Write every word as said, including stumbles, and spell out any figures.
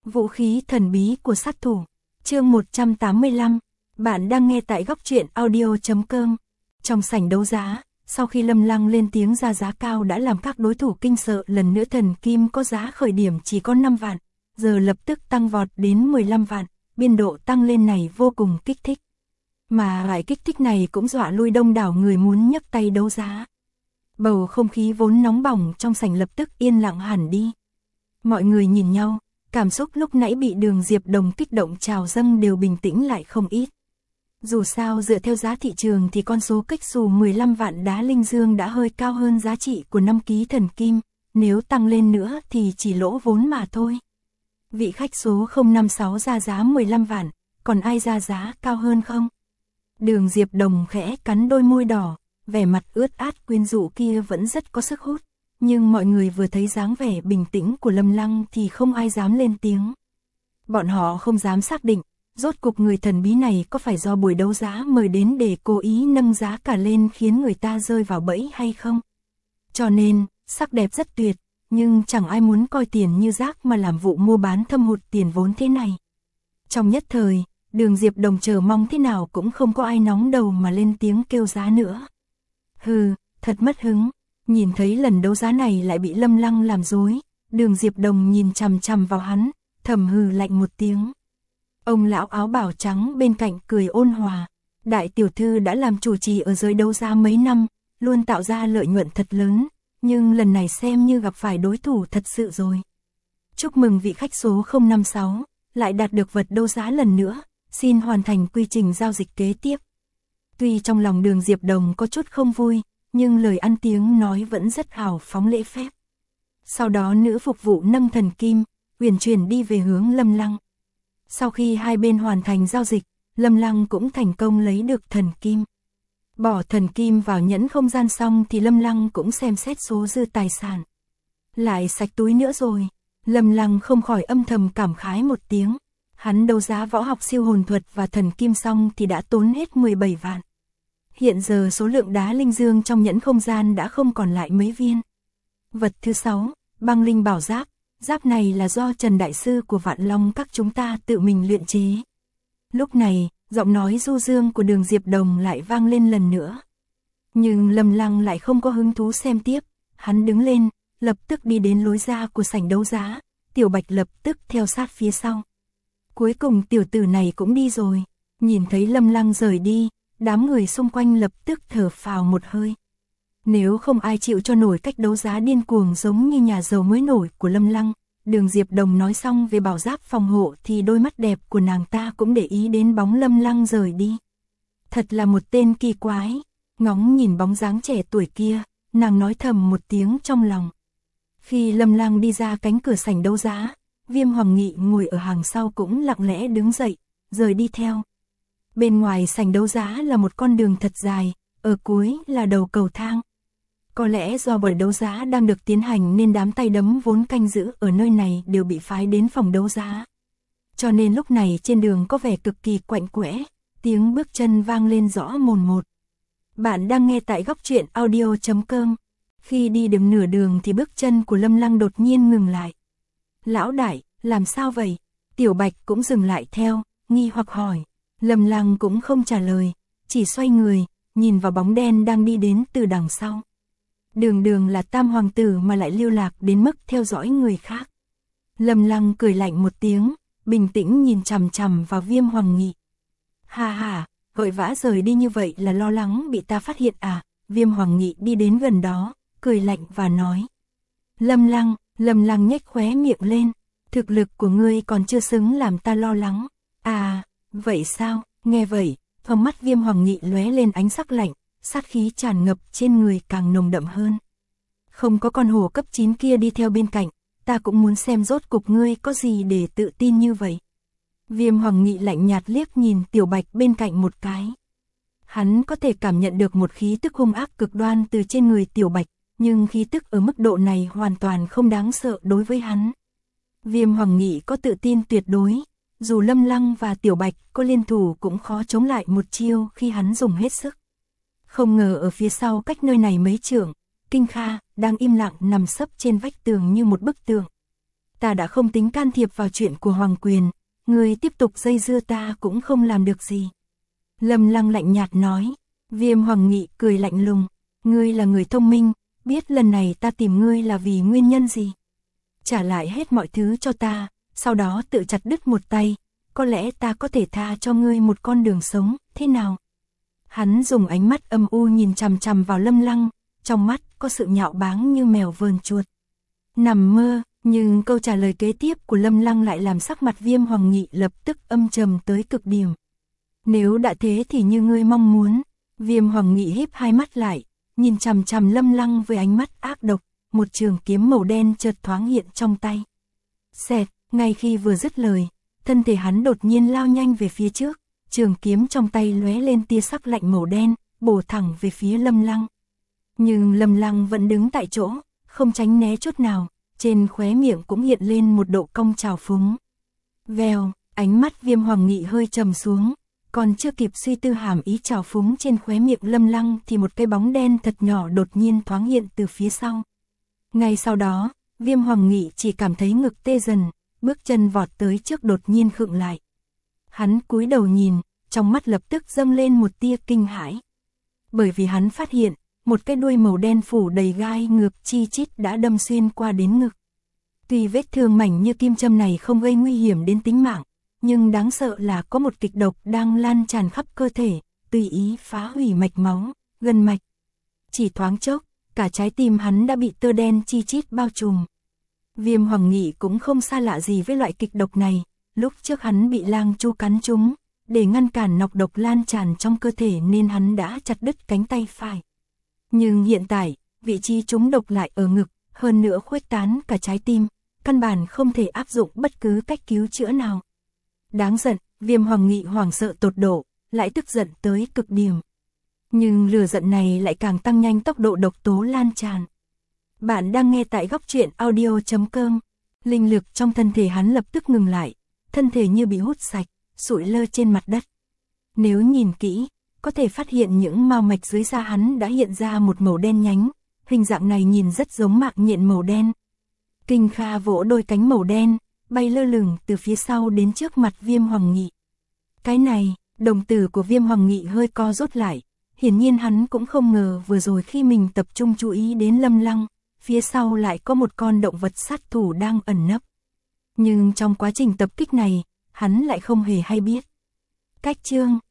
Vũ khí thần bí của sát thủ. Chương một trăm tám mươi lăm. Bạn đang nghe tại góc truyện audio chấm com. Trong sảnh đấu giá, sau khi Lâm Lăng lên tiếng ra giá cao đã làm các đối thủ kinh sợ, lần nữa thần kim có giá khởi điểm chỉ có năm vạn, giờ lập tức tăng vọt đến mười lăm vạn, biên độ tăng lên này vô cùng kích thích. Mà loại kích thích này cũng dọa lui đông đảo người muốn nhấc tay đấu giá. Bầu không khí vốn nóng bỏng trong sảnh lập tức yên lặng hẳn đi. Mọi người nhìn nhau, cảm xúc lúc nãy bị Đường Diệp Đồng kích động trào dâng đều bình tĩnh lại không ít. Dù sao dựa theo giá thị trường thì con số kích xù mười lăm vạn đá linh dương đã hơi cao hơn giá trị của năm ký thần kim, nếu tăng lên nữa thì chỉ lỗ vốn mà thôi. Vị khách số không năm sáu ra giá mười lăm vạn, còn ai ra giá cao hơn không? Đường Diệp Đồng khẽ cắn đôi môi đỏ, vẻ mặt ướt át quyến rũ kia vẫn rất có sức hút, nhưng mọi người vừa thấy dáng vẻ bình tĩnh của Lâm Lăng thì không ai dám lên tiếng. Bọn họ không dám xác định, rốt cuộc người thần bí này có phải do buổi đấu giá mời đến để cố ý nâng giá cả lên khiến người ta rơi vào bẫy hay không? Cho nên, sắc đẹp rất tuyệt, nhưng chẳng ai muốn coi tiền như rác mà làm vụ mua bán thâm hụt tiền vốn thế này. Trong nhất thời, Đường Diệp Đồng chờ mong thế nào cũng không có ai nóng đầu mà lên tiếng kêu giá nữa. Hừ, thật mất hứng, nhìn thấy lần đấu giá này lại bị Lâm Lăng làm dối, Đường Diệp Đồng nhìn chằm chằm vào hắn, thầm hừ lạnh một tiếng. Ông lão áo bào trắng bên cạnh cười ôn hòa, đại tiểu thư đã làm chủ trì ở giới đấu giá mấy năm, luôn tạo ra lợi nhuận thật lớn, nhưng lần này xem như gặp phải đối thủ thật sự rồi. Chúc mừng vị khách số không năm sáu, lại đạt được vật đấu giá lần nữa, xin hoàn thành quy trình giao dịch kế tiếp. Tuy trong lòng Đường Diệp Đồng có chút không vui, nhưng lời ăn tiếng nói vẫn rất hào phóng lễ phép. Sau đó nữ phục vụ nâng thần kim, uyển chuyển đi về hướng Lâm Lăng. Sau khi hai bên hoàn thành giao dịch, Lâm Lăng cũng thành công lấy được thần kim. Bỏ thần kim vào nhẫn không gian xong thì Lâm Lăng cũng xem xét số dư tài sản. Lại sạch túi nữa rồi, Lâm Lăng không khỏi âm thầm cảm khái một tiếng. Hắn đấu giá võ học siêu hồn thuật và thần kim xong thì đã tốn hết mười bảy vạn. Hiện giờ số lượng đá linh dương trong nhẫn không gian đã không còn lại mấy viên. Vật thứ sáu, băng linh bảo giáp. Giáp này là do Trần Đại Sư của Vạn Long các chúng ta tự mình luyện chế. Lúc này, giọng nói du dương của Đường Diệp Đồng lại vang lên lần nữa. Nhưng Lâm Lăng lại không có hứng thú xem tiếp. Hắn đứng lên, lập tức đi đến lối ra của sảnh đấu giá. Tiểu Bạch lập tức theo sát phía sau. Cuối cùng tiểu tử này cũng đi rồi. Nhìn thấy Lâm Lăng rời đi, đám người xung quanh lập tức thở phào một hơi. Nếu không ai chịu cho nổi cách đấu giá điên cuồng giống như nhà giàu mới nổi của Lâm Lăng, Đường Diệp Đồng nói xong về bảo giáp phòng hộ thì đôi mắt đẹp của nàng ta cũng để ý đến bóng Lâm Lăng rời đi. Thật là một tên kỳ quái, ngóng nhìn bóng dáng trẻ tuổi kia, nàng nói thầm một tiếng trong lòng. Khi Lâm Lăng đi ra cánh cửa sảnh đấu giá, Viêm Hoàng Nghị ngồi ở hàng sau cũng lặng lẽ đứng dậy, rời đi theo. Bên ngoài sảnh đấu giá là một con đường thật dài, ở cuối là đầu cầu thang. Có lẽ do buổi đấu giá đang được tiến hành nên đám tay đấm vốn canh giữ ở nơi này đều bị phái đến phòng đấu giá. Cho nên lúc này trên đường có vẻ cực kỳ quạnh quẽ, tiếng bước chân vang lên rõ mồn một. Bạn đang nghe tại góc truyện audio chấm com. Khi đi được nửa đường thì bước chân của Lâm Lăng đột nhiên ngừng lại. Lão đại, làm sao vậy? Tiểu Bạch cũng dừng lại theo, nghi hoặc hỏi. Lâm Lăng cũng không trả lời, chỉ xoay người, nhìn vào bóng đen đang đi đến từ đằng sau. Đường đường là tam hoàng tử mà lại lưu lạc đến mức theo dõi người khác. Lâm Lăng cười lạnh một tiếng, bình tĩnh nhìn chằm chằm vào Viêm Hoàng Nghị. Hà hà, vội vã rời đi như vậy là lo lắng bị ta phát hiện à? Viêm Hoàng Nghị đi đến gần đó, cười lạnh và nói. Lâm Lăng, Lâm Lăng nhếch khóe miệng lên, thực lực của ngươi còn chưa xứng làm ta lo lắng. À, vậy sao? Nghe vậy, trong mắt Viêm Hoàng Nghị lóe lên ánh sắc lạnh, sát khí tràn ngập trên người càng nồng đậm hơn. Không có con hổ cấp chín kia đi theo bên cạnh, ta cũng muốn xem rốt cục ngươi có gì để tự tin như vậy. Viêm Hoàng Nghị lạnh nhạt liếc nhìn Tiểu Bạch bên cạnh một cái. Hắn có thể cảm nhận được một khí tức hung ác cực đoan từ trên người Tiểu Bạch, nhưng khí tức ở mức độ này hoàn toàn không đáng sợ đối với hắn. Viêm Hoàng Nghị có tự tin tuyệt đối, dù Lâm Lăng và Tiểu Bạch có liên thủ cũng khó chống lại một chiêu khi hắn dùng hết sức. Không ngờ ở phía sau cách nơi này mấy trượng, Kinh Kha đang im lặng nằm sấp trên vách tường như một bức tượng. ta đã không tính can thiệp vào chuyện của Hoàng Quyền, ngươi tiếp tục dây dưa ta cũng không làm được gì. Lâm Lăng lạnh nhạt nói. Viêm Hoàng Nghị cười lạnh lùng, ngươi là người thông minh, biết lần này ta tìm ngươi là vì nguyên nhân gì. Trả lại hết mọi thứ cho ta, sau đó tự chặt đứt một tay, có lẽ ta có thể tha cho ngươi một con đường sống, thế nào? Hắn dùng ánh mắt âm u nhìn chằm chằm vào Lâm Lăng, trong mắt có sự nhạo báng như mèo vờn chuột. Nằm mơ, nhưng câu trả lời kế tiếp của Lâm Lăng lại làm sắc mặt Viêm Hoàng Nghị lập tức âm trầm tới cực điểm. Nếu đã thế thì như ngươi mong muốn. Viêm Hoàng Nghị híp hai mắt lại, nhìn chằm chằm Lâm Lăng với ánh mắt ác độc, một trường kiếm màu đen chợt thoáng hiện trong tay. Xẹt, ngay khi vừa dứt lời, thân thể hắn đột nhiên lao nhanh về phía trước, trường kiếm trong tay lóe lên tia sắc lạnh màu đen, bổ thẳng về phía Lâm Lăng. Nhưng Lâm Lăng vẫn đứng tại chỗ, không tránh né chút nào, trên khóe miệng cũng hiện lên một độ cong trào phúng. Vèo, ánh mắt Viêm Hoàng Nghị hơi trầm xuống, còn chưa kịp suy tư hàm ý trào phúng trên khóe miệng Lâm Lăng thì một cái bóng đen thật nhỏ đột nhiên thoáng hiện từ phía sau. Ngay sau đó, Viêm Hoàng Nghị chỉ cảm thấy ngực tê dần, bước chân vọt tới trước đột nhiên khựng lại. Hắn cúi đầu nhìn, trong mắt lập tức dâng lên một tia kinh hãi. Bởi vì hắn phát hiện, một cái đuôi màu đen phủ đầy gai ngược chi chít đã đâm xuyên qua đến ngực. Tuy vết thương mảnh như kim châm này không gây nguy hiểm đến tính mạng, nhưng đáng sợ là có một kịch độc đang lan tràn khắp cơ thể, tùy ý phá hủy mạch máu, gân mạch. Chỉ thoáng chốc, cả trái tim hắn đã bị tơ đen chi chít bao trùm. Viêm Hoàng Nghị cũng không xa lạ gì với loại kịch độc này, lúc trước hắn bị lang chu cắn trúng, để ngăn cản nọc độc lan tràn trong cơ thể nên hắn đã chặt đứt cánh tay phải. Nhưng hiện tại, vị trí trúng độc lại ở ngực, hơn nữa khuếch tán cả trái tim, căn bản không thể áp dụng bất cứ cách cứu chữa nào. Đáng giận, Viêm Hoàng Nghị hoảng sợ tột độ, lại tức giận tới cực điểm. Nhưng lửa giận này lại càng tăng nhanh tốc độ độc tố lan tràn. Bạn đang nghe tại góc truyện audio chấm com. Linh lực trong thân thể hắn lập tức ngừng lại, thân thể như bị hút sạch, sụi lơ trên mặt đất. Nếu nhìn kỹ, có thể phát hiện những mao mạch dưới da hắn đã hiện ra một màu đen nhánh, hình dạng này nhìn rất giống mạng nhện màu đen. Kinh Kha vỗ đôi cánh màu đen, bay lơ lửng từ phía sau đến trước mặt Viêm Hoàng Nghị. Cái này, đồng tử của Viêm Hoàng Nghị hơi co rút lại, hiển nhiên hắn cũng không ngờ vừa rồi khi mình tập trung chú ý đến Lâm Lăng, phía sau lại có một con động vật sát thủ đang ẩn nấp. Nhưng trong quá trình tập kích này, hắn lại không hề hay biết. Cách chương